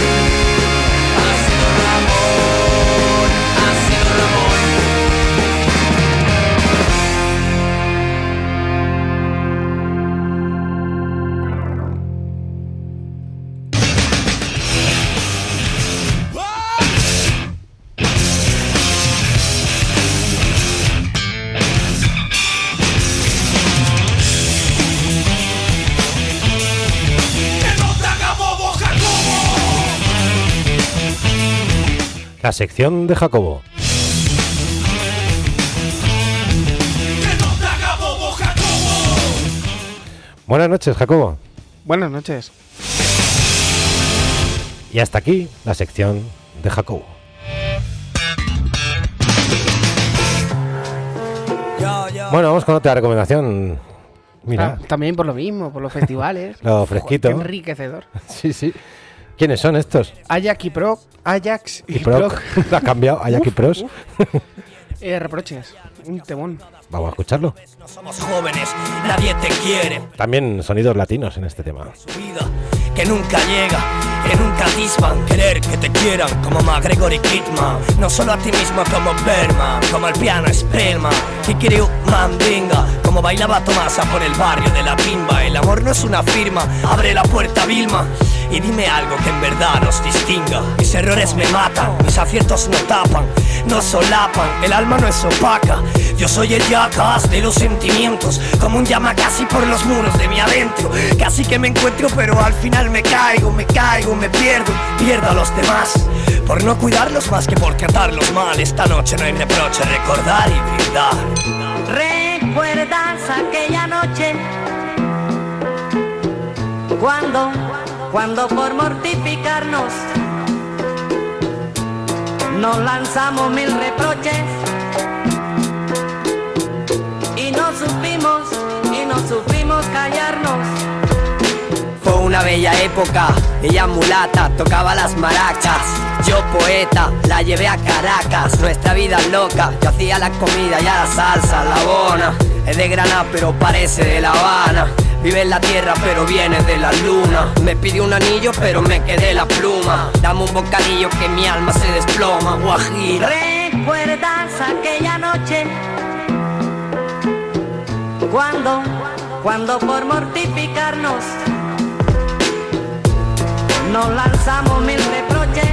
La sección de Jacobo. Buenas noches, Jacobo. Buenas noches. Y hasta aquí la sección de Jacobo. Bueno, vamos con otra recomendación. Mira. Ah, también por lo mismo, por los festivales. Lo fresquito. Joder, qué enriquecedor. Sí, sí. ¿Quiénes son estos? Ajax y Proc. Ajax y, y Proc. Proc. ¿La ha cambiado? Ajax y Pros. Eh, reproches. Un temón. Vamos a escucharlo. No somos jóvenes, nadie te quiere. También sonidos latinos en este tema. Que nunca llega, que nunca atisban. Querer que te quieran como McGregor y Kidman. No solo a ti mismo como Berman, como el piano Spellman. Kikiriu Mandinga, como bailaba Tomasa por el barrio de la Pimba. El amor no es una firma, abre la puerta Vilma. Y dime algo que en verdad nos distinga. Mis errores me matan, mis aciertos no tapan, no solapan, el alma no es opaca. Yo soy el jackass de los sentimientos, como un llama casi por los muros de mi adentro. Casi que me encuentro pero al final me caigo, me caigo, me pierdo, pierdo a los demás. Por no cuidarlos más que por tratarlos mal. Esta noche no hay reproche, recordar y brindar. ¿Recuerdas aquella noche? Cuando, cuando por mortificarnos nos lanzamos mil reproches y no supimos, y no supimos callarnos. Fue una bella época, ella mulata, tocaba las maracas. Yo poeta, la llevé a Caracas. Nuestra vida es loca, yo hacía la comida y a la salsa, la bona. Es de Granada pero parece de La Habana. Vive en la tierra pero viene de la luna. Me pidió un anillo pero me quedé la pluma. Dame un bocadillo que mi alma se desploma, Guajira. ¿Recuerdas aquella noche? Cuando, cuando por mortificarnos nos lanzamos mil reproches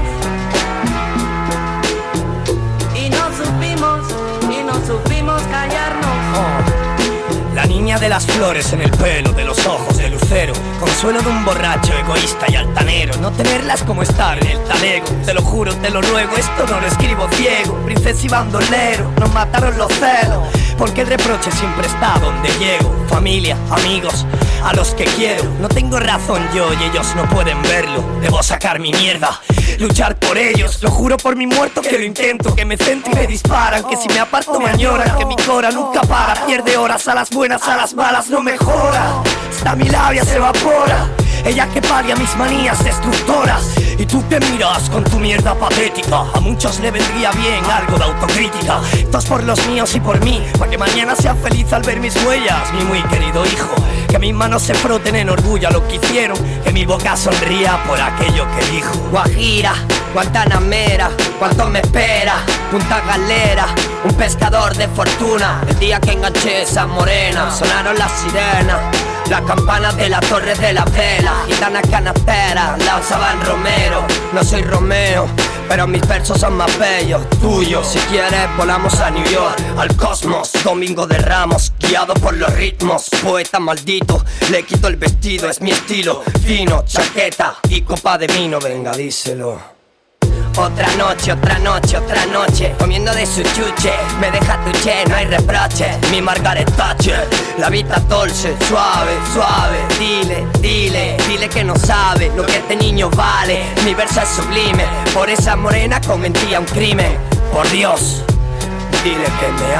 y no supimos, y no supimos callarnos. Oh. La niña de las flores en el pelo, de los ojos de lucero, consuelo de un borracho egoísta y altanero. No tenerlas como estar en el talego, te lo juro, te lo ruego, esto no lo escribo ciego. Princesa y bandolero, nos mataron los celos, porque el reproche siempre está donde llego. Familia, amigos, a los que quiero. No tengo razón yo y ellos no pueden verlo. Debo sacar mi mierda, luchar por ellos. Lo juro por mi muerto que lo intento, que me centro y me disparan, que si me aparto me añoran, que mi cora nunca para. Pierde horas, a las buenas, a las malas no mejora. Hasta mi labia se evapora. Ella que palia mis manías destructoras. Y tú que miras con tu mierda patética. A muchos le vendría bien algo de autocrítica. Esto es por los míos y por mí, para que mañana sea feliz al ver mis huellas. Mi muy querido hijo, que mis manos se froten en orgullo a lo que hicieron, que mi boca sonría por aquello que dijo. Guajira, Guantanamera, cuánto me espera. Punta Galera, un pescador de fortuna. El día que enganché esa morena, sonaron las sirenas, las campanas de la torre de la vela. Gitana canastera, la usaban Romero. No soy Romeo, pero mis versos son más bellos, tuyos. Si quieres volamos a New York, al cosmos. Domingo de Ramos, guiado por los ritmos. Poeta maldito, le quito el vestido, es mi estilo. Fino, chaqueta y copa de vino, venga díselo. Otra noche, otra noche, otra noche, comiendo de su chuche. Me deja tu che, no hay reproche. Mi Margaret Thatcher, la vida dulce, suave, suave. Dile, dile, dile que no sabe lo que este niño vale. Mi verso es sublime, por esa morena cometía un crimen. Por Dios, dile que me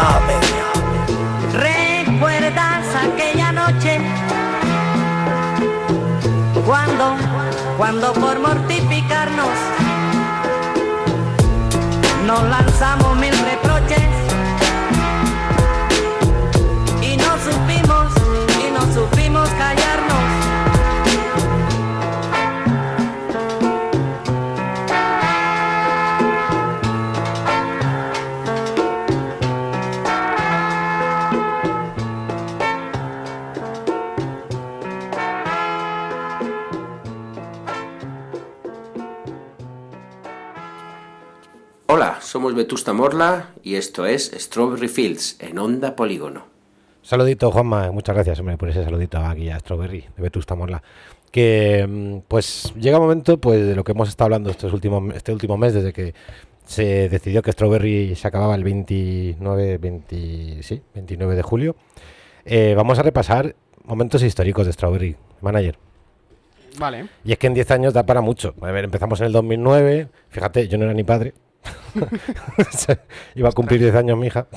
ame. ¿Recuerdas aquella noche? Cuando, cuando por mortificarnos nos lanzamos mil reproches y no supimos, y no supimos callarnos. Hola, somos Vetusta Morla y esto es Strawberry Fields en Onda Polígono. Saludito, Juanma, muchas gracias, hombre, por ese saludito aquí a Strawberry de Vetusta Morla. Que pues llega un momento pues de lo que hemos estado hablando estos últimos, este último mes, desde que se decidió que Strawberry se acababa el veintinueve, veinte, sí, veintinueve de julio. Eh, vamos a repasar momentos históricos de Strawberry, manager. Vale. Y es que en diez años da para mucho. A ver, empezamos en el dos mil nueve, fíjate, yo no era ni padre. Iba a cumplir diez años mi hija.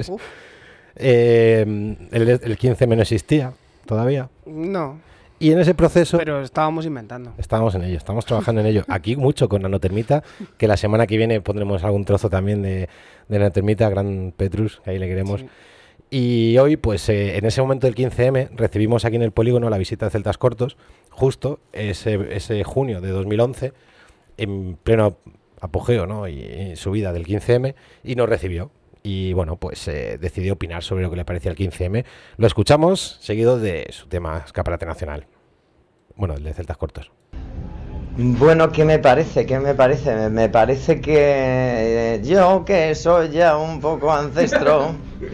eh, el, el quince eme no existía todavía. No. Y en ese proceso... Pero estábamos inventando. Estábamos en ello, estamos trabajando en ello. Aquí mucho con Nanotermita, que la semana que viene pondremos algún trozo también de, de Nanotermita, Gran Petrus, que ahí le queremos. Sí. Y hoy, pues eh, en ese momento del quince eme, recibimos aquí en el Polígono la visita de Celtas Cortos, justo ese, ese junio de dos mil once, en pleno apogeo, ¿no? y, y subida del quince eme, y nos recibió. Y bueno, pues eh, decidió opinar sobre lo que le parecía el quince eme. Lo escuchamos seguido de su tema Escaparate Nacional. Bueno, el de Celtas Cortos. Bueno, ¿qué me parece? ¿Qué me parece? Me, me parece que yo, que soy ya un poco ancestro,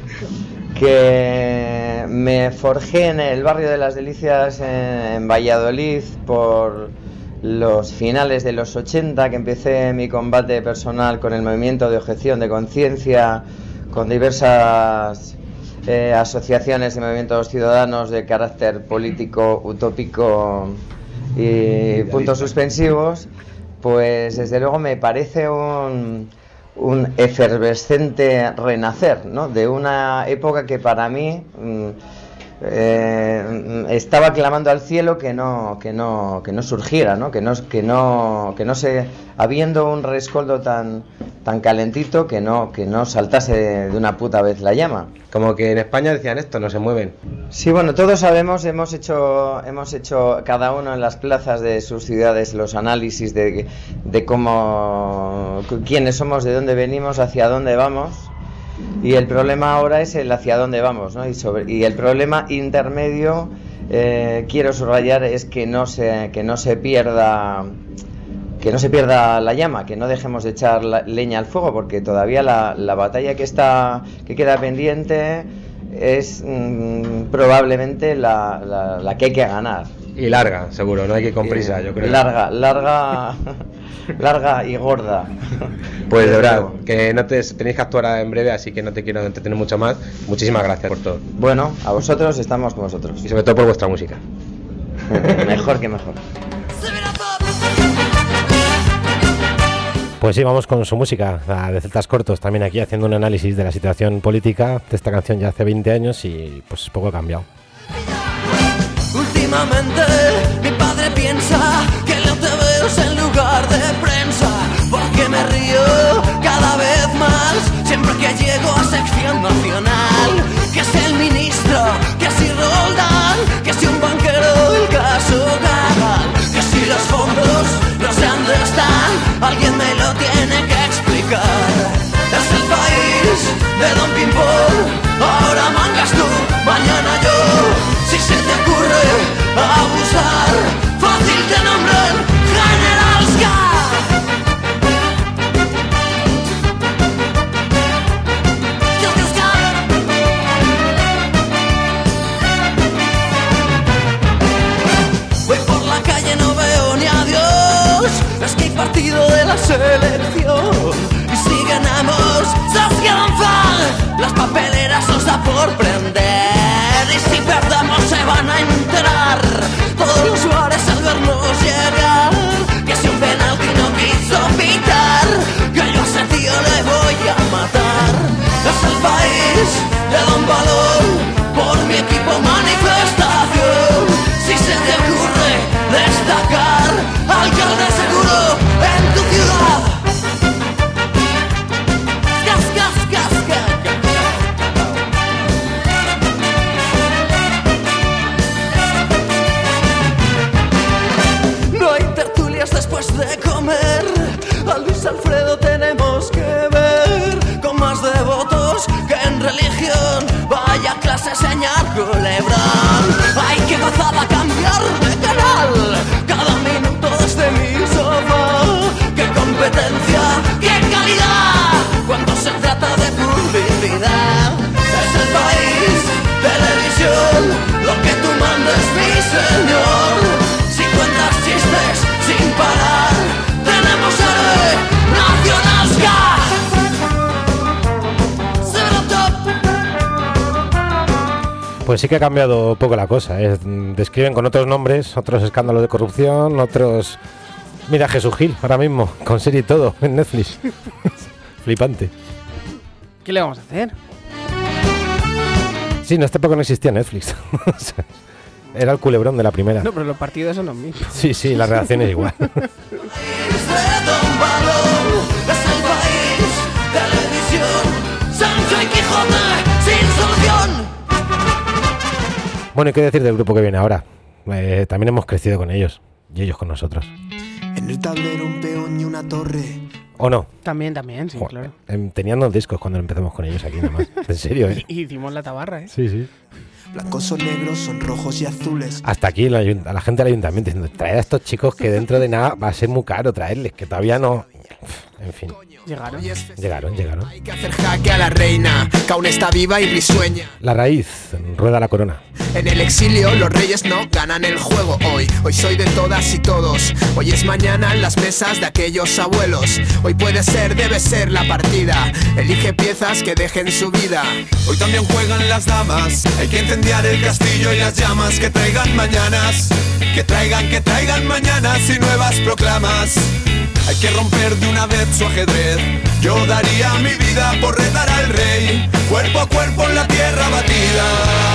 que me forjé en el barrio de las Delicias en, en Valladolid por los finales de los ochenta, que empecé mi combate personal con el movimiento de objeción de conciencia, con diversas eh, asociaciones y movimientos ciudadanos de carácter político, utópico y puntos suspensivos. Pues desde luego me parece un, un efervescente renacer, ¿no? De una época que para mí mm, eh, estaba clamando al cielo que no que no que no surgiera, ¿no? Que no que no que no se habiendo un rescoldo tan tan calentito que no que no saltase de, de una puta vez la llama. Como que en España decían esto, no se mueven. Sí, bueno, todos sabemos, hemos hecho hemos hecho cada uno en las plazas de sus ciudades los análisis de, de cómo, quiénes somos, de dónde venimos, hacia dónde vamos, y el problema ahora es el hacia dónde vamos, ¿no? Y, sobre, y el problema intermedio, eh, quiero subrayar, es que no se, que no se pierda... que no se pierda la llama, que no dejemos de echar la leña al fuego, porque todavía la, la batalla que está que queda pendiente es mmm, probablemente la, la, la que hay que ganar. Y larga, seguro, no hay que ir con prisa, yo creo. Larga, larga, larga y gorda. Pues de verdad, que no te, tenéis que actuar en breve, así que no te quiero entretener mucho más. Muchísimas gracias por todo. Bueno, a vosotros, estamos con vosotros. Y sobre todo por vuestra música. Mejor que mejor. Pues sí, vamos con su música, la de Celtas Cortos, también aquí haciendo un análisis de la situación política de esta canción ya hace veinte años y pues poco ha cambiado. Últimamente mi padre piensa que leo te veo en lugar de prensa, porque me río cada vez más siempre que llego a sección nacional. Que si el ministro, que si Roldán, que si un banquero, el caso Gagal, que si los fondos no sé dónde están, alguien me lo tiene que explicar. Es el país de Don Pimpón, ahora mangas tú, mañana yo. Si se te ocurre abusar, fácil te nombran General Ska. Voy por la calle, no veo ni a Dios, es que hay partido de la selección y si ganamos, ¡sos quedan fan! Las papeleras os da por prender. Y si perdemos se van a enterar todos los bares al vernos llegar. Que si un penalti no quiso pitar, que yo a ese tío le voy a matar. Es el país de Don Balón, por mi equipo manifestación. Si se te ocurre destacar, alcalde seguro en tu ciudad. Gas, gas, gas, gas. Después de comer, a Luis Alfredo tenemos que ver con más devotos que en religión. Vaya clase señor Culebrón, hay que gozar a cambiar de canal cada minuto desde mi sofá. ¡Qué competencia, qué calidad! Cuando se trata de publicidad, es el país, televisión, lo que tú mandes, mi señor. Si cuentas chistes sin parar, tenemos héroe Nacional Ska. Pues sí que ha cambiado un poco la cosa, ¿eh? Describen con otros nombres, otros escándalos de corrupción, otros... Mira Jesús Gil, ahora mismo, con serie y todo, en Netflix. Flipante. ¿Qué le vamos a hacer? Sí, en esta época no existía Netflix. Era el culebrón de la primera. No, pero los partidos son los mismos. Sí, sí, las reacciones igual. Bueno, ¿y qué decir del grupo que viene ahora? Eh, también hemos crecido con ellos y ellos con nosotros. En el tablero un peón y una torre. ¿O no? También, también, sí, Joder, claro. Tenían dos discos cuando empezamos con ellos aquí nada más. En serio, ¿eh? Y hicimos la tabarra, ¿eh? Sí, sí. Blancos son negros, son rojos y azules. Hasta aquí la, la gente del ayuntamiento diciendo, traed a estos chicos que dentro de nada va a ser muy caro traerles, que todavía no... En fin. Llegaron. Llegaron, llegaron. Hay que hacer jaque a la reina, que aún está viva y risueña. La raíz, rueda la corona. En el exilio los reyes no ganan el juego hoy. Hoy soy de todas y todos. Hoy es mañana en las mesas de aquellos abuelos. Hoy puede ser, debe ser la partida. Elige piezas que dejen su vida. Hoy también juegan las damas. Hay que incendiar el castillo y las llamas. Que traigan mañanas. Que traigan, que traigan mañanas y nuevas proclamas. Hay que romper de una vez su ajedrez. Yo daría mi vida por retar al rey, cuerpo a cuerpo en la tierra batida.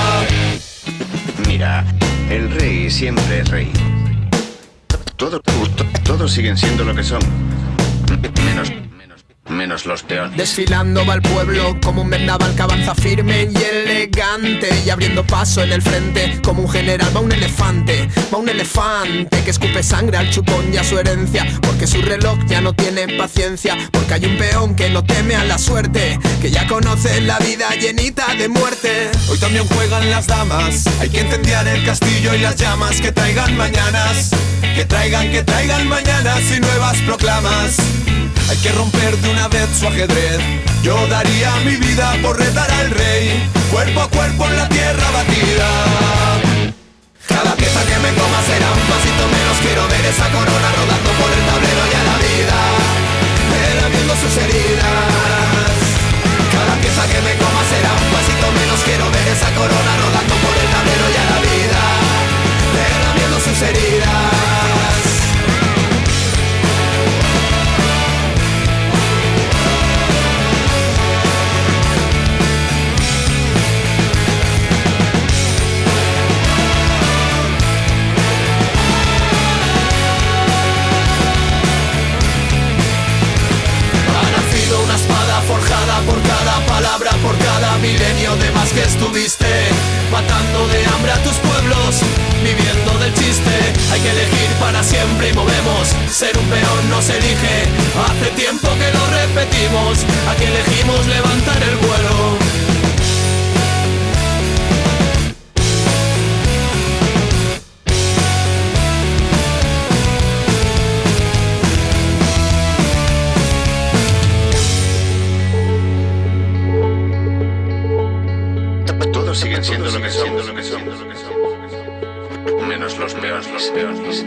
Mira, el rey siempre es rey. Todo, todo, todos siguen siendo lo que son. Menos, menos, menos los peones. Desfilando va el pueblo como un vendaval que avanza firme y elegante, y abriendo paso en el frente como un general va un elefante. Va un elefante que escupe sangre al chupón y a su herencia, porque su reloj ya no tiene paciencia, porque hay un peón que no teme a la suerte, que ya conoce la vida llenita de muerte. Hoy también juegan las damas, hay que incendiar el castillo y las llamas, que traigan mañanas, que traigan, que traigan mañanas y nuevas proclamas. Hay que romper de una vez su ajedrez. Yo daría mi vida por retar al rey, cuerpo a cuerpo en la tierra batida. Cada pieza que me coma será un pasito menos. Quiero ver esa corona rodando por el tablero y a la vida, relamiendo sus heridas. Cada pieza que me coma será un pasito menos. Quiero ver esa corona rodando por el tablero y a la vida, relamiendo sus heridas. Forjada por cada palabra, por cada milenio de más que estuviste, matando de hambre a tus pueblos, viviendo del chiste. Hay que elegir para siempre y movemos, ser un peón no se elige. Hace tiempo que lo repetimos, aquí elegimos levantar el vuelo. Siguen siendo lo que son, lo que son, lo que son. Menos los peones, los peones.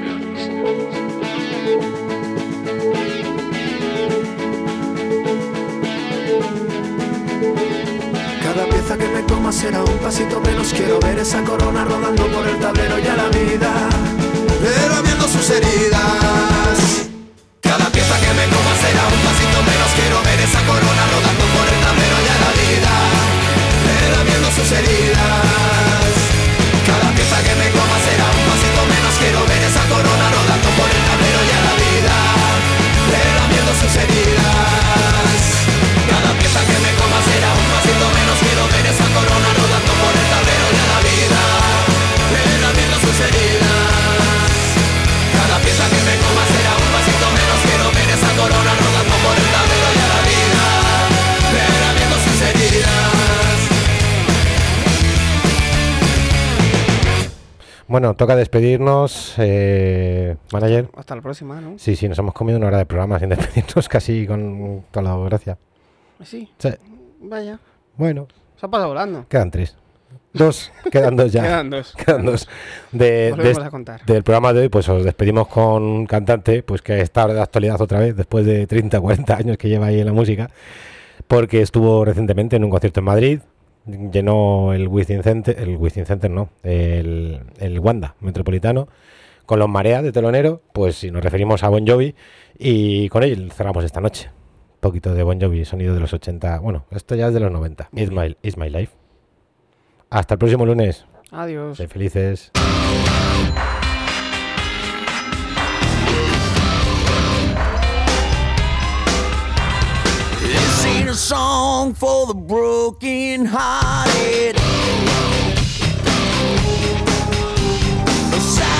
Cada pieza que me coma será un pasito menos. Quiero ver esa corona rodando por el tablero y a la vida, relamiendo sus heridas. Cada pieza que me coma será un pasito menos. Quiero ver esa corona rodando por el tablero y a la vida, relamiendo sus heridas. Cada pieza que me coma será un pasito menos. Quiero ver esa corona rodando por el tablero y a la vida, relamiendo sus heridas. Cada pieza que me coma será un pasito menos. Quiero ver esa corona rodando por el tablero y a la vida, relamiendo sus heridas. Cada pieza que me coma será un pasito menos. Quiero ver esa corona rodando por el tablero y a la vida, relamiendo sus heridas. Bueno, toca despedirnos, eh, manager. Hasta la próxima, ¿no? Sí, sí, nos hemos comido una hora de programa sin despedirnos casi con toda la gracia. Sí. Sí. Vaya. Bueno. Se ha pasado volando. Quedan tres. Dos, quedan dos ya. Quedan dos. Quedan dos. De, Volvemos de, a contar. Del programa de hoy, pues os despedimos con un cantante pues que está de actualidad otra vez, después de treinta, cuarenta años que lleva ahí en la música, porque estuvo recientemente en un concierto en Madrid, llenó el Within Center, el Within Center no, el, el Wanda Metropolitano, con los Marea de telonero, pues si nos referimos a Bon Jovi, y con él cerramos esta noche. Un poquito de Bon Jovi, sonido de los ochenta, bueno, esto ya es de los noventa. It's my, it's my life. Hasta el próximo lunes. Adiós. Sed felices. This ain't a song for the broken hearted.